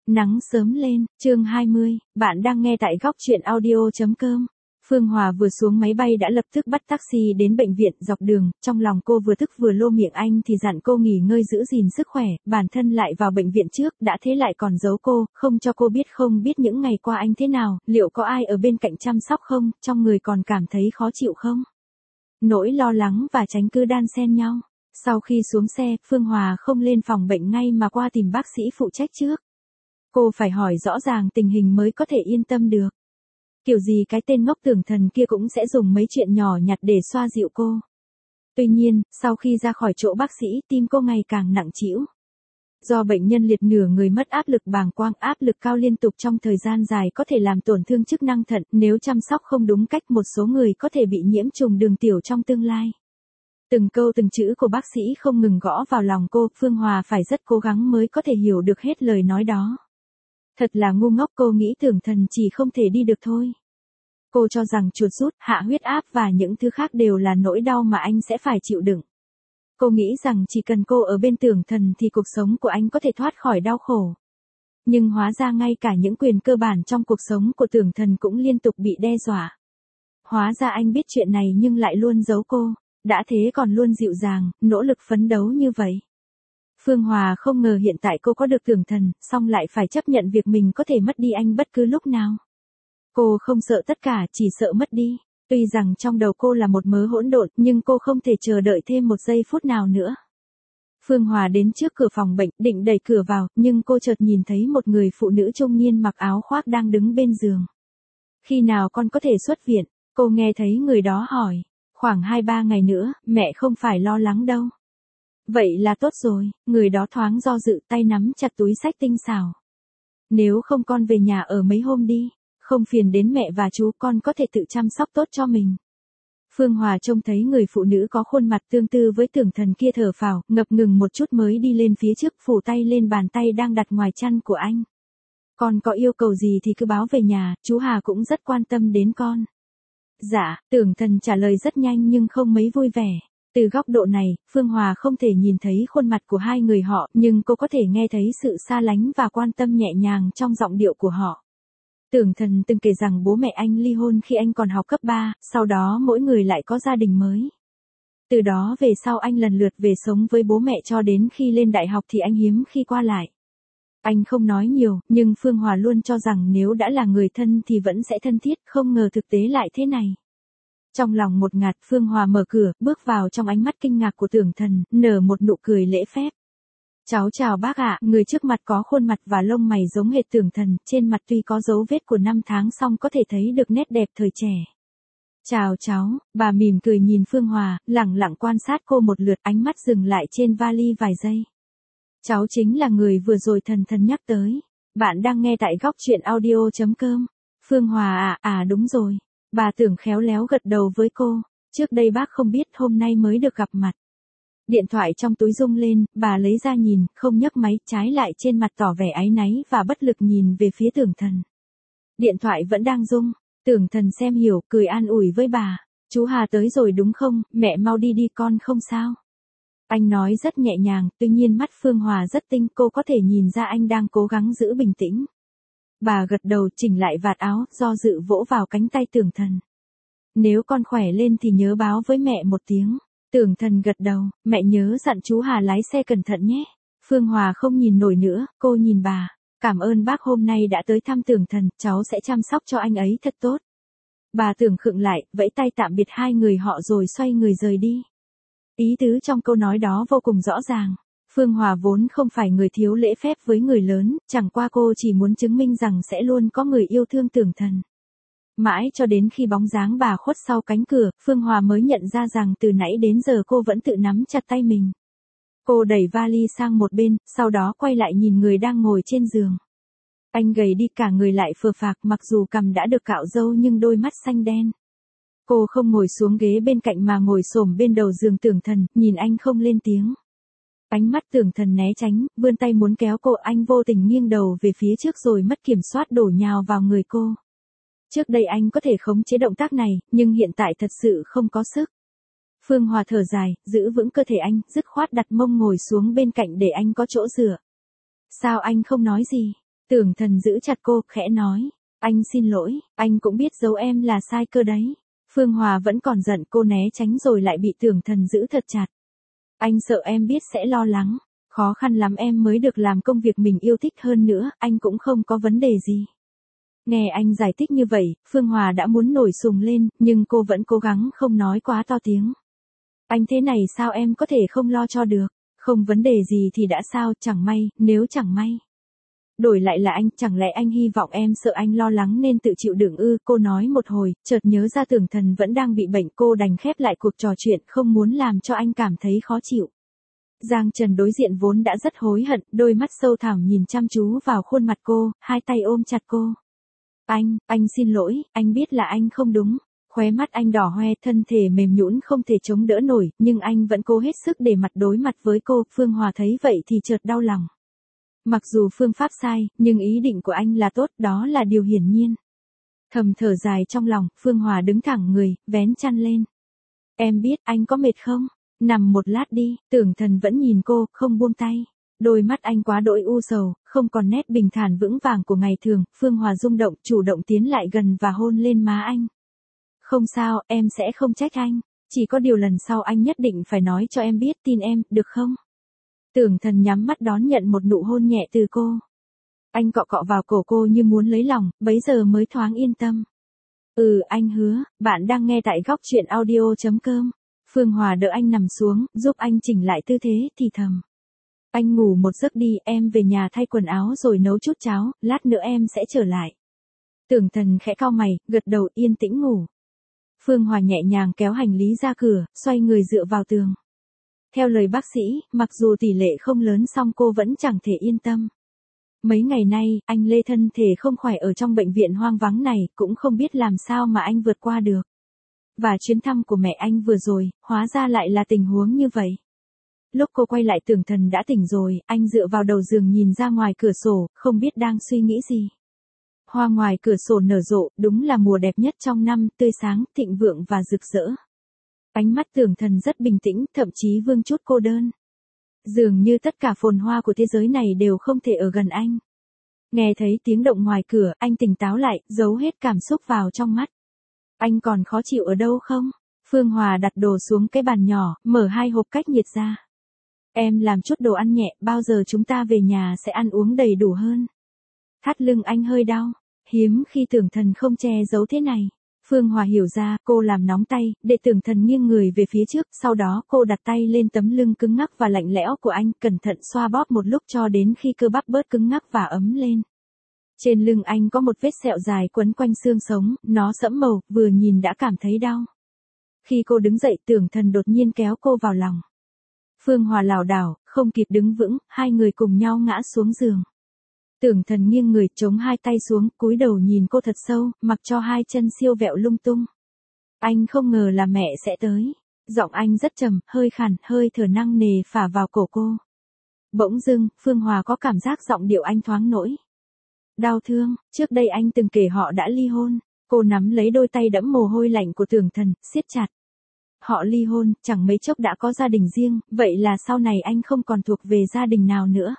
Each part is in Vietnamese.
Nắng sớm lên, chương 20, bạn đang nghe tại góc truyện audio.com. Phương Hòa vừa xuống máy bay đã lập tức bắt taxi đến bệnh viện. Dọc đường, trong lòng cô vừa tức vừa lô miệng anh thì dặn cô nghỉ ngơi giữ gìn sức khỏe, bản thân lại vào bệnh viện trước, đã thế lại còn giấu cô, không cho cô biết không biết những ngày qua anh thế nào, liệu có ai ở bên cạnh chăm sóc không, trong người còn cảm thấy khó chịu không. Nỗi lo lắng và tránh cứ đan xen nhau. Sau khi xuống xe, Phương Hòa không lên phòng bệnh ngay mà qua tìm bác sĩ phụ trách trước. Cô phải hỏi rõ ràng tình hình mới có thể yên tâm được. Kiểu gì cái tên ngốc Tưởng Thần kia cũng sẽ dùng mấy chuyện nhỏ nhặt để xoa dịu cô. Tuy nhiên, sau khi ra khỏi chỗ bác sĩ, tim cô ngày càng nặng trĩu. Do bệnh nhân liệt nửa người mất áp lực bàng quang, áp lực cao liên tục trong thời gian dài có thể làm tổn thương chức năng thận, nếu chăm sóc không đúng cách một số người có thể bị nhiễm trùng đường tiểu trong tương lai. Từng câu từng chữ của bác sĩ không ngừng gõ vào lòng cô, Phương Hòa phải rất cố gắng mới có thể hiểu được hết lời nói đó. Thật là ngu ngốc, cô nghĩ Tưởng Thần chỉ không thể đi được thôi. Cô cho rằng chuột rút, hạ huyết áp và những thứ khác đều là nỗi đau mà anh sẽ phải chịu đựng. Cô nghĩ rằng chỉ cần cô ở bên Tưởng Thần thì cuộc sống của anh có thể thoát khỏi đau khổ. Nhưng hóa ra ngay cả những quyền cơ bản trong cuộc sống của Tưởng Thần cũng liên tục bị đe dọa. Hóa ra anh biết chuyện này nhưng lại luôn giấu cô, đã thế còn luôn dịu dàng, nỗ lực phấn đấu như vậy. Phương Hòa không ngờ hiện tại cô có được Tưởng Thần, song lại phải chấp nhận việc mình có thể mất đi anh bất cứ lúc nào. Cô không sợ tất cả, chỉ sợ mất đi. Tuy rằng trong đầu cô là một mớ hỗn độn, nhưng cô không thể chờ đợi thêm một giây phút nào nữa. Phương Hòa đến trước cửa phòng bệnh, định đẩy cửa vào, nhưng cô chợt nhìn thấy một người phụ nữ trung niên mặc áo khoác đang đứng bên giường. Khi nào con có thể xuất viện? Cô nghe thấy người đó hỏi. Khoảng 2-3 ngày nữa, mẹ không phải lo lắng đâu. Vậy là tốt rồi, người đó thoáng do dự, tay nắm chặt túi xách tinh xảo. Nếu không con về nhà ở mấy hôm đi, không phiền đến mẹ và chú, con có thể tự chăm sóc tốt cho mình. Phương Hòa trông thấy người phụ nữ có khuôn mặt tương tự với Tưởng Thần kia thở phào, ngập ngừng một chút mới đi lên phía trước, phủ tay lên bàn tay đang đặt ngoài chăn của anh. Con có yêu cầu gì thì cứ báo về nhà, chú Hà cũng rất quan tâm đến con. Dạ, Tưởng Thần trả lời rất nhanh nhưng không mấy vui vẻ. Từ góc độ này, Phương Hòa không thể nhìn thấy khuôn mặt của hai người họ, nhưng cô có thể nghe thấy sự xa lánh và quan tâm nhẹ nhàng trong giọng điệu của họ. Tưởng Thần từng kể rằng bố mẹ anh ly hôn khi anh còn học cấp 3, sau đó mỗi người lại có gia đình mới. Từ đó về sau anh lần lượt về sống với bố mẹ cho đến khi lên đại học thì anh hiếm khi qua lại. Anh không nói nhiều, nhưng Phương Hòa luôn cho rằng nếu đã là người thân thì vẫn sẽ thân thiết, không ngờ thực tế lại thế này. Trong lòng một ngạt, Phương Hòa mở cửa, bước vào trong ánh mắt kinh ngạc của Tưởng Thần, nở một nụ cười lễ phép. Cháu chào bác ạ, người trước mặt có khuôn mặt và lông mày giống hệt Tưởng Thần, trên mặt tuy có dấu vết của năm tháng song có thể thấy được nét đẹp thời trẻ. Chào cháu, bà mỉm cười nhìn Phương Hòa, lẳng lặng quan sát cô một lượt, ánh mắt dừng lại trên vali vài giây. Cháu chính là người vừa rồi Thần nhắc tới. Bạn đang nghe tại góc truyện audio.com. Phương Hòa đúng rồi. Bà Tưởng khéo léo gật đầu với cô. Trước đây bác không biết, hôm nay mới được gặp mặt. Điện thoại trong túi rung lên, bà lấy ra nhìn, không nhấc máy, trái lại trên mặt tỏ vẻ áy náy và bất lực nhìn về phía Tưởng Thần. Điện thoại vẫn đang rung. Tưởng Thần xem hiểu, cười an ủi với bà. Chú Hà tới rồi đúng không, mẹ mau đi đi con không sao. Anh nói rất nhẹ nhàng, tuy nhiên mắt Phương Hòa rất tinh, cô có thể nhìn ra anh đang cố gắng giữ bình tĩnh. Bà gật đầu, chỉnh lại vạt áo, do dự vỗ vào cánh tay Tưởng Thần. Nếu con khỏe lên thì nhớ báo với mẹ một tiếng. Tưởng Thần gật đầu, mẹ nhớ dặn chú Hà lái xe cẩn thận nhé. Phương Hòa không nhìn nổi nữa, cô nhìn bà. Cảm ơn bác hôm nay đã tới thăm Tưởng Thần, cháu sẽ chăm sóc cho anh ấy thật tốt. Bà Tưởng khựng lại, vẫy tay tạm biệt hai người họ rồi xoay người rời đi. Ý tứ trong câu nói đó vô cùng rõ ràng. Phương Hòa vốn không phải người thiếu lễ phép với người lớn, chẳng qua cô chỉ muốn chứng minh rằng sẽ luôn có người yêu thương Tưởng Thần. Mãi cho đến khi bóng dáng bà khuất sau cánh cửa, Phương Hòa mới nhận ra rằng từ nãy đến giờ cô vẫn tự nắm chặt tay mình. Cô đẩy vali sang một bên, sau đó quay lại nhìn người đang ngồi trên giường. Anh gầy đi, cả người lại phờ phạc, mặc dù cằm đã được cạo râu nhưng đôi mắt xanh đen. Cô không ngồi xuống ghế bên cạnh mà ngồi xổm bên đầu giường Tưởng Thần, nhìn anh không lên tiếng. Ánh mắt Tưởng Thần né tránh, vươn tay muốn kéo cô, anh vô tình nghiêng đầu về phía trước rồi mất kiểm soát đổ nhào vào người cô. Trước đây anh có thể khống chế động tác này, nhưng hiện tại thật sự không có sức. Phương Hòa thở dài, giữ vững cơ thể anh, dứt khoát đặt mông ngồi xuống bên cạnh để anh có chỗ dựa. Sao anh không nói gì? Tưởng Thần giữ chặt cô, khẽ nói. Anh xin lỗi, anh cũng biết giấu em là sai cơ đấy. Phương Hòa vẫn còn giận, cô né tránh rồi lại bị Tưởng Thần giữ thật chặt. Anh sợ em biết sẽ lo lắng. Khó khăn lắm em mới được làm công việc mình yêu thích, hơn nữa, anh cũng không có vấn đề gì. Nghe anh giải thích như vậy, Phương Hòa đã muốn nổi sùng lên, nhưng cô vẫn cố gắng không nói quá to tiếng. Anh thế này sao em có thể không lo cho được, không vấn đề gì thì đã sao, chẳng may, nếu chẳng may. Đổi lại là anh, chẳng lẽ anh hy vọng em sợ anh lo lắng nên tự chịu đựng ư? Cô nói một hồi, chợt nhớ ra Tưởng Thần vẫn đang bị bệnh, cô đành khép lại cuộc trò chuyện, không muốn làm cho anh cảm thấy khó chịu. Giang Trần đối diện vốn đã rất hối hận, đôi mắt sâu thẳm nhìn chăm chú vào khuôn mặt cô, hai tay ôm chặt cô. Anh xin lỗi, anh biết là anh không đúng. Khóe mắt anh đỏ hoe, thân thể mềm nhũn không thể chống đỡ nổi, nhưng anh vẫn cố hết sức để đối mặt với cô. Phương Hòa thấy vậy thì chợt đau lòng. Mặc dù phương pháp sai, nhưng ý định của anh là tốt, đó là điều hiển nhiên. Thầm thở dài trong lòng, Phương Hòa đứng thẳng người, vén chăn lên. Em biết anh có mệt không? Nằm một lát đi. Tưởng Thần vẫn nhìn cô, không buông tay. Đôi mắt anh quá đỗi u sầu, không còn nét bình thản vững vàng của ngày thường. Phương Hòa rung động, chủ động tiến lại gần và hôn lên má anh. Không sao, em sẽ không trách anh. Chỉ có điều lần sau anh nhất định phải nói cho em biết, tin em, được không? Tưởng Thần nhắm mắt đón nhận một nụ hôn nhẹ từ cô. Anh cọ cọ vào cổ cô như muốn lấy lòng, bấy giờ mới thoáng yên tâm. Anh hứa. Bạn đang nghe tại góc truyện audio.com. Phương Hòa đỡ anh nằm xuống, giúp anh chỉnh lại tư thế, thì thầm. Anh ngủ một giấc đi, em về nhà thay quần áo rồi nấu chút cháo, lát nữa em sẽ trở lại. Tưởng Thần khẽ cau mày, gật đầu, yên tĩnh ngủ. Phương Hòa nhẹ nhàng kéo hành lý ra cửa, xoay người dựa vào tường. Theo lời bác sĩ, mặc dù tỷ lệ không lớn song cô vẫn chẳng thể yên tâm. Mấy ngày nay, anh Lê thân thể không khỏe ở trong bệnh viện hoang vắng này, cũng không biết làm sao mà anh vượt qua được. Và chuyến thăm của mẹ anh vừa rồi, hóa ra lại là tình huống như vậy. Lúc cô quay lại, Tưởng Thần đã tỉnh rồi, anh dựa vào đầu giường nhìn ra ngoài cửa sổ, không biết đang suy nghĩ gì. Hoa ngoài cửa sổ nở rộ, đúng là mùa đẹp nhất trong năm, tươi sáng, thịnh vượng và rực rỡ. Ánh mắt Tưởng Thần rất bình tĩnh, thậm chí vương chút cô đơn. Dường như tất cả phồn hoa của thế giới này đều không thể ở gần anh. Nghe thấy tiếng động ngoài cửa, anh tỉnh táo lại, giấu hết cảm xúc vào trong mắt. Anh còn khó chịu ở đâu không? Phương Hòa đặt đồ xuống cái bàn nhỏ, mở 2 hộp cách nhiệt ra. Em làm chút đồ ăn nhẹ, bao giờ chúng ta về nhà sẽ ăn uống đầy đủ hơn. Thắt lưng anh hơi đau, hiếm khi Tưởng Thần không che giấu thế này. Phương Hòa hiểu ra, cô làm nóng tay, để Tưởng Thần nghiêng người về phía trước, sau đó cô đặt tay lên tấm lưng cứng ngắc và lạnh lẽo của anh, cẩn thận xoa bóp một lúc cho đến khi cơ bắp bớt cứng ngắc và ấm lên. Trên lưng anh có một vết sẹo dài quấn quanh xương sống, nó sẫm màu, vừa nhìn đã cảm thấy đau. Khi cô đứng dậy, Tưởng Thần đột nhiên kéo cô vào lòng. Phương Hòa lảo đảo, không kịp đứng vững, hai người cùng nhau ngã xuống giường. Tưởng Thần nghiêng người, chống 2 tay xuống, cúi đầu nhìn cô thật sâu, mặc cho 2 chân siêu vẹo lung tung. Anh không ngờ là mẹ sẽ tới. Giọng anh rất trầm, hơi khàn, hơi thở nặng nề phả vào cổ cô. Bỗng dưng, Phương Hòa có cảm giác giọng điệu anh thoáng nỗi đau thương. Trước đây anh từng kể họ đã ly hôn. Cô nắm lấy đôi tay đẫm mồ hôi lạnh của Tưởng Thần, siết chặt. Họ ly hôn, chẳng mấy chốc đã có gia đình riêng, vậy là sau này anh không còn thuộc về gia đình nào nữa.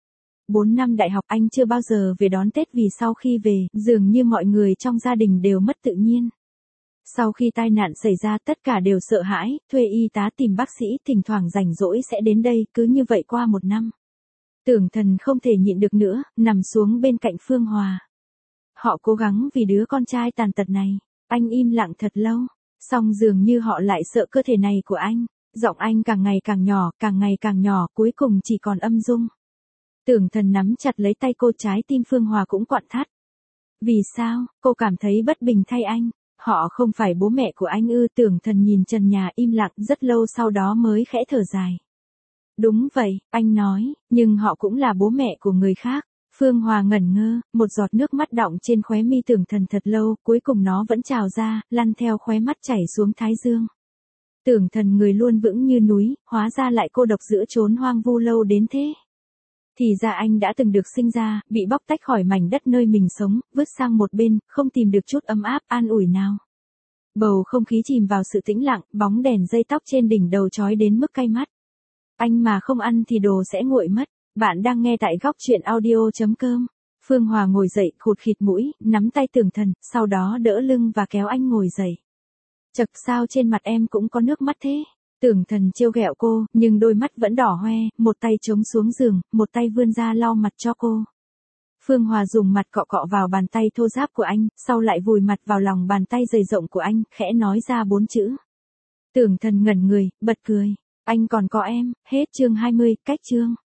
4 năm đại học anh chưa bao giờ về đón Tết vì sau khi về, dường như mọi người trong gia đình đều mất tự nhiên. Sau khi tai nạn xảy ra tất cả đều sợ hãi, thuê y tá tìm bác sĩ, thỉnh thoảng rảnh rỗi sẽ đến đây, cứ như vậy qua 1 năm. Tưởng Thần không thể nhịn được nữa, nằm xuống bên cạnh Phương Hòa. Họ cố gắng vì đứa con trai tàn tật này. Anh im lặng thật lâu, song dường như họ lại sợ cơ thể này của anh. Giọng anh càng ngày càng nhỏ, cuối cùng chỉ còn âm dung. Tưởng Thần nắm chặt lấy tay cô, trái tim Phương Hòa cũng quặn thắt. Vì sao, cô cảm thấy bất bình thay anh. Họ không phải bố mẹ của anh ư? Tưởng Thần nhìn trần nhà im lặng rất lâu, sau đó mới khẽ thở dài. Đúng vậy, anh nói, nhưng họ cũng là bố mẹ của người khác. Phương Hòa ngẩn ngơ, một giọt nước mắt đọng trên khóe mi Tưởng Thần thật lâu, cuối cùng nó vẫn trào ra, lăn theo khóe mắt chảy xuống thái dương. Tưởng Thần người luôn vững như núi, hóa ra lại cô độc giữa chốn hoang vu lâu đến thế. Thì ra anh đã từng được sinh ra, bị bóc tách khỏi mảnh đất nơi mình sống, vứt sang một bên, không tìm được chút ấm áp, an ủi nào. Bầu không khí chìm vào sự tĩnh lặng, bóng đèn dây tóc trên đỉnh đầu chói đến mức cay mắt. Anh mà không ăn thì đồ sẽ nguội mất. Bạn đang nghe tại góc truyện audio.com. Phương Hòa ngồi dậy khụt khịt mũi, nắm tay Tưởng Thần, sau đó đỡ lưng và kéo anh ngồi dậy. Chật, sao trên mặt em cũng có nước mắt thế? Tưởng Thần trêu ghẹo cô, nhưng đôi mắt vẫn đỏ hoe, một tay chống xuống giường, một tay vươn ra lau mặt cho cô. Phương Hòa dùng mặt cọ cọ vào bàn tay thô ráp của anh, sau lại vùi mặt vào lòng bàn tay dày rộng của anh, khẽ nói ra 4 chữ. Tưởng Thần ngẩn người, bật cười. Anh còn có em, hết chương 20, cách chương.